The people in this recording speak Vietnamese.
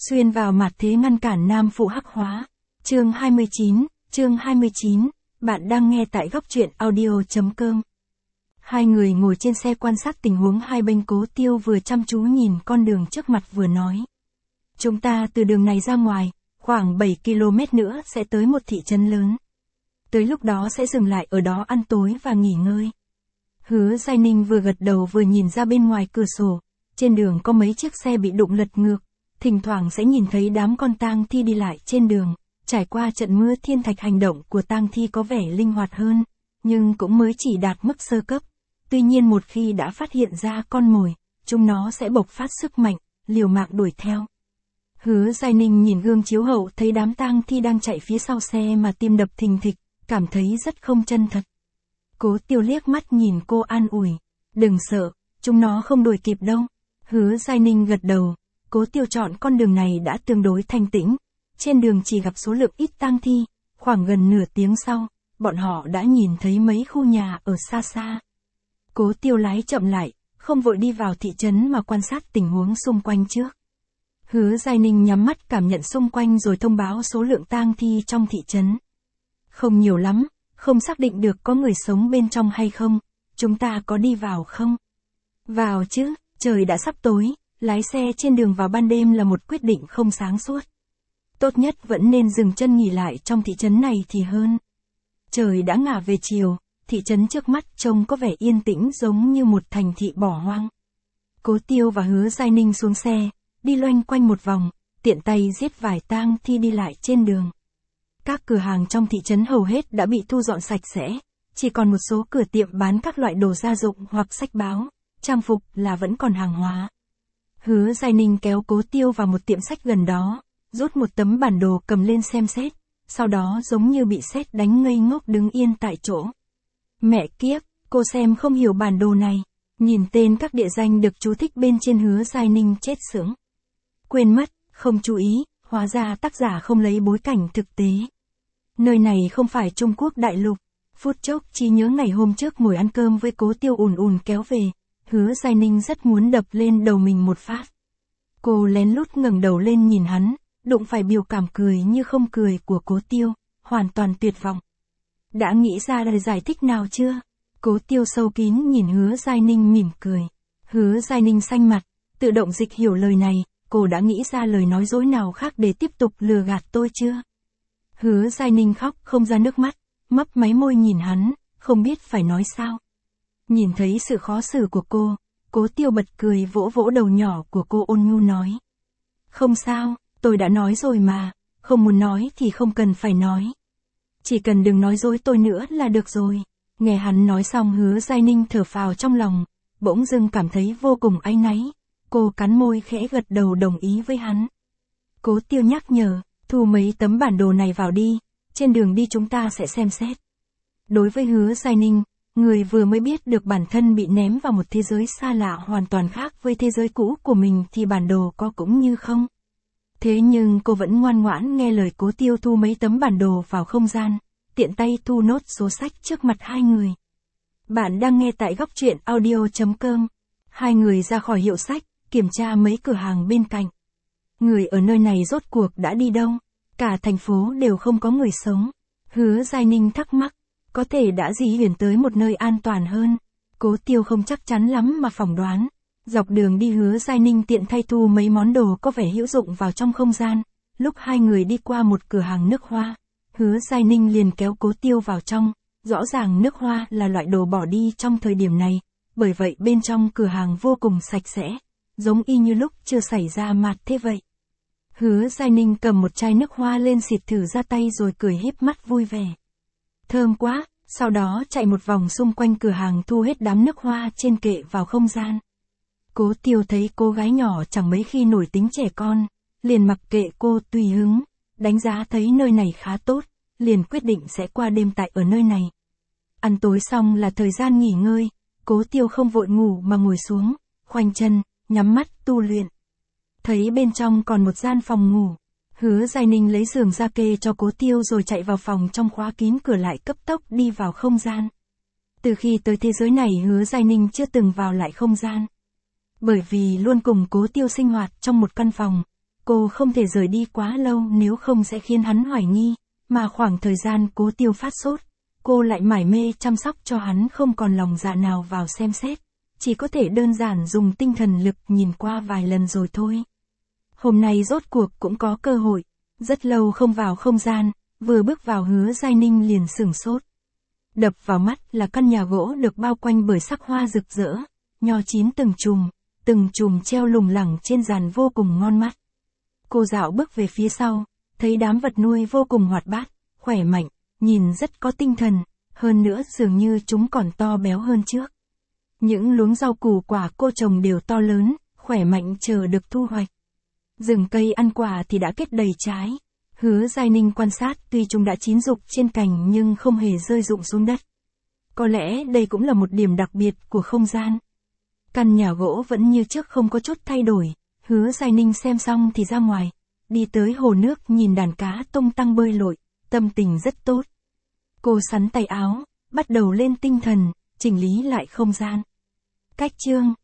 Xuyên vào mặt thế ngăn cản nam phụ hắc hóa. Chương 29, bạn đang nghe tại góc truyện audio.com. Hai người ngồi trên xe quan sát tình huống hai bên. Cố Tiêu vừa chăm chú nhìn con đường trước mặt vừa nói. Chúng ta từ đường này ra ngoài, khoảng 7 km nữa sẽ tới một thị trấn lớn. Tới lúc đó sẽ dừng lại ở đó ăn tối và nghỉ ngơi. Hứa Giai Ninh vừa gật đầu vừa nhìn ra bên ngoài cửa sổ. Trên đường có mấy chiếc xe bị đụng lật ngược. Thỉnh thoảng sẽ nhìn thấy đám con tang thi đi lại trên đường. Trải qua trận mưa thiên thạch, hành động của tang thi có vẻ linh hoạt hơn, nhưng cũng mới chỉ đạt mức sơ cấp. Tuy nhiên một khi đã phát hiện ra con mồi, chúng nó sẽ bộc phát sức mạnh, liều mạng đuổi theo. Hứa Giai Ninh nhìn gương chiếu hậu thấy đám tang thi đang chạy phía sau xe mà tim đập thình thịch, cảm thấy rất không chân thật. Cố Tiêu liếc mắt nhìn cô an ủi. Đừng sợ, chúng nó không đuổi kịp đâu. Hứa Giai Ninh gật đầu. Cố Tiêu chọn con đường này đã tương đối thanh tĩnh. Trên đường chỉ gặp số lượng ít tang thi. Khoảng gần nửa tiếng sau, bọn họ đã nhìn thấy mấy khu nhà ở xa xa. Cố Tiêu lái chậm lại, không vội đi vào thị trấn mà quan sát tình huống xung quanh trước. Hứa Giai Ninh nhắm mắt cảm nhận xung quanh rồi thông báo số lượng tang thi trong thị trấn. Không nhiều lắm, không xác định được có người sống bên trong hay không. Chúng ta có đi vào không? Vào chứ, trời đã sắp tối, lái xe trên đường vào ban đêm là một quyết định không sáng suốt. Tốt nhất vẫn nên dừng chân nghỉ lại trong thị trấn này thì hơn. Trời đã ngả về chiều, thị trấn trước mắt trông có vẻ yên tĩnh giống như một thành thị bỏ hoang. Cố Tiêu và Hứa Giai Ninh xuống xe, đi loanh quanh một vòng, tiện tay giết vài tang thi đi lại trên đường. Các cửa hàng trong thị trấn hầu hết đã bị thu dọn sạch sẽ, chỉ còn một số cửa tiệm bán các loại đồ gia dụng hoặc sách báo, trang phục là vẫn còn hàng hóa. Hứa Giai Ninh kéo Cố Tiêu vào một tiệm sách gần đó, rút một tấm bản đồ cầm lên xem xét, sau đó giống như bị sét đánh ngây ngốc đứng yên tại chỗ. Mẹ kiếp, cô xem không hiểu bản đồ này, nhìn tên các địa danh được chú thích bên trên. Hứa Giai Ninh chết sững. Quên mất, không chú ý, hóa ra tác giả không lấy bối cảnh thực tế. Nơi này không phải Trung Quốc đại lục. Phút chốc trí nhớ ngày hôm trước ngồi ăn cơm với Cố Tiêu ùn kéo về. Hứa Giai Ninh rất muốn đập lên đầu mình một phát. Cô lén lút ngẩng đầu lên nhìn hắn, đụng phải biểu cảm cười như không cười của Cố Tiêu, hoàn toàn tuyệt vọng. Đã nghĩ ra lời giải thích nào chưa? Cố Tiêu sâu kín nhìn Hứa Giai Ninh mỉm cười. Hứa Giai Ninh xanh mặt, tự động dịch hiểu lời này. Cô đã nghĩ ra lời nói dối nào khác để tiếp tục lừa gạt tôi chưa? Hứa Giai Ninh khóc không ra nước mắt, mấp máy môi nhìn hắn, không biết phải nói sao. Nhìn thấy sự khó xử của cô, Cố Tiêu bật cười vỗ vỗ đầu nhỏ của cô ôn nhu nói. Không sao, tôi đã nói rồi mà, không muốn nói thì không cần phải nói. Chỉ cần đừng nói dối tôi nữa là được rồi. Nghe hắn nói xong Hứa Giai Ninh thở phào trong lòng, bỗng dưng cảm thấy vô cùng áy náy. Cô cắn môi khẽ gật đầu đồng ý với hắn. Cố Tiêu nhắc nhở, thu mấy tấm bản đồ này vào đi, trên đường đi chúng ta sẽ xem xét. Đối với Hứa Giai Ninh, người vừa mới biết được bản thân bị ném vào một thế giới xa lạ hoàn toàn khác với thế giới cũ của mình thì bản đồ có cũng như không. Thế nhưng cô vẫn ngoan ngoãn nghe lời Cố Tiêu thu mấy tấm bản đồ vào không gian, tiện tay thu nốt số sách trước mặt hai người. Bạn đang nghe tại góc truyện audio.com. Hai người ra khỏi hiệu sách, kiểm tra mấy cửa hàng bên cạnh. Người ở nơi này rốt cuộc đã đi đâu? Cả thành phố đều không có người sống. Hứa Giai Ninh thắc mắc, có thể đã di chuyển tới một nơi an toàn hơn. Cố Tiêu không chắc chắn lắm mà phỏng đoán. Dọc đường đi Hứa Giai Ninh tiện thay thu mấy món đồ có vẻ hữu dụng vào trong không gian. Lúc hai người đi qua một cửa hàng nước hoa, Hứa Giai Ninh liền kéo Cố Tiêu vào trong. Rõ ràng nước hoa là loại đồ bỏ đi trong thời điểm này, bởi vậy bên trong cửa hàng vô cùng sạch sẽ, giống y như lúc chưa xảy ra mạt thế vậy. Hứa Giai Ninh cầm một chai nước hoa lên xịt thử ra tay rồi cười híp mắt vui vẻ. Thơm quá, sau đó chạy một vòng xung quanh cửa hàng thu hết đám nước hoa trên kệ vào không gian. Cố Tiêu thấy cô gái nhỏ chẳng mấy khi nổi tính trẻ con, liền mặc kệ cô tùy hứng, đánh giá thấy nơi này khá tốt, liền quyết định sẽ qua đêm tại ở nơi này. Ăn tối xong là thời gian nghỉ ngơi, Cố Tiêu không vội ngủ mà ngồi xuống, khoanh chân, nhắm mắt tu luyện. Thấy bên trong còn một gian phòng ngủ, Hứa Giai Ninh lấy giường ra kê cho Cố Tiêu rồi chạy vào phòng trong khóa kín cửa lại cấp tốc đi vào không gian. Từ khi tới thế giới này Hứa Giai Ninh chưa từng vào lại không gian. Bởi vì luôn cùng Cố Tiêu sinh hoạt trong một căn phòng, Cô không thể rời đi quá lâu nếu không sẽ khiến hắn hoài nghi, mà khoảng thời gian Cố Tiêu phát sốt, cô lại mải mê chăm sóc cho hắn không còn lòng dạ nào vào xem xét, chỉ có thể đơn giản dùng tinh thần lực nhìn qua vài lần rồi thôi. Hôm nay rốt cuộc cũng có cơ hội, rất lâu không vào không gian, vừa bước vào Hứa Giai Ninh liền sửng sốt. Đập vào mắt là căn nhà gỗ được bao quanh bởi sắc hoa rực rỡ, nho chín từng chùm treo lủng lẳng trên giàn vô cùng ngon mắt. Cô dạo bước về phía sau, thấy đám vật nuôi vô cùng hoạt bát, khỏe mạnh, nhìn rất có tinh thần, hơn nữa dường như chúng còn to béo hơn trước. Những luống rau củ quả cô trồng đều to lớn, khỏe mạnh chờ được thu hoạch. Rừng cây ăn quả thì đã kết đầy trái. Hứa Giai Ninh quan sát tuy chúng đã chín rụng trên cành nhưng không hề rơi rụng xuống đất. Có lẽ đây cũng là một điểm đặc biệt của không gian. Căn nhà gỗ vẫn như trước không có chút thay đổi. Hứa Giai Ninh xem xong thì ra ngoài, đi tới hồ nước nhìn đàn cá tung tăng bơi lội, tâm tình rất tốt. Cô sắn tay áo, bắt đầu lên tinh thần, chỉnh lý lại không gian. Cách chương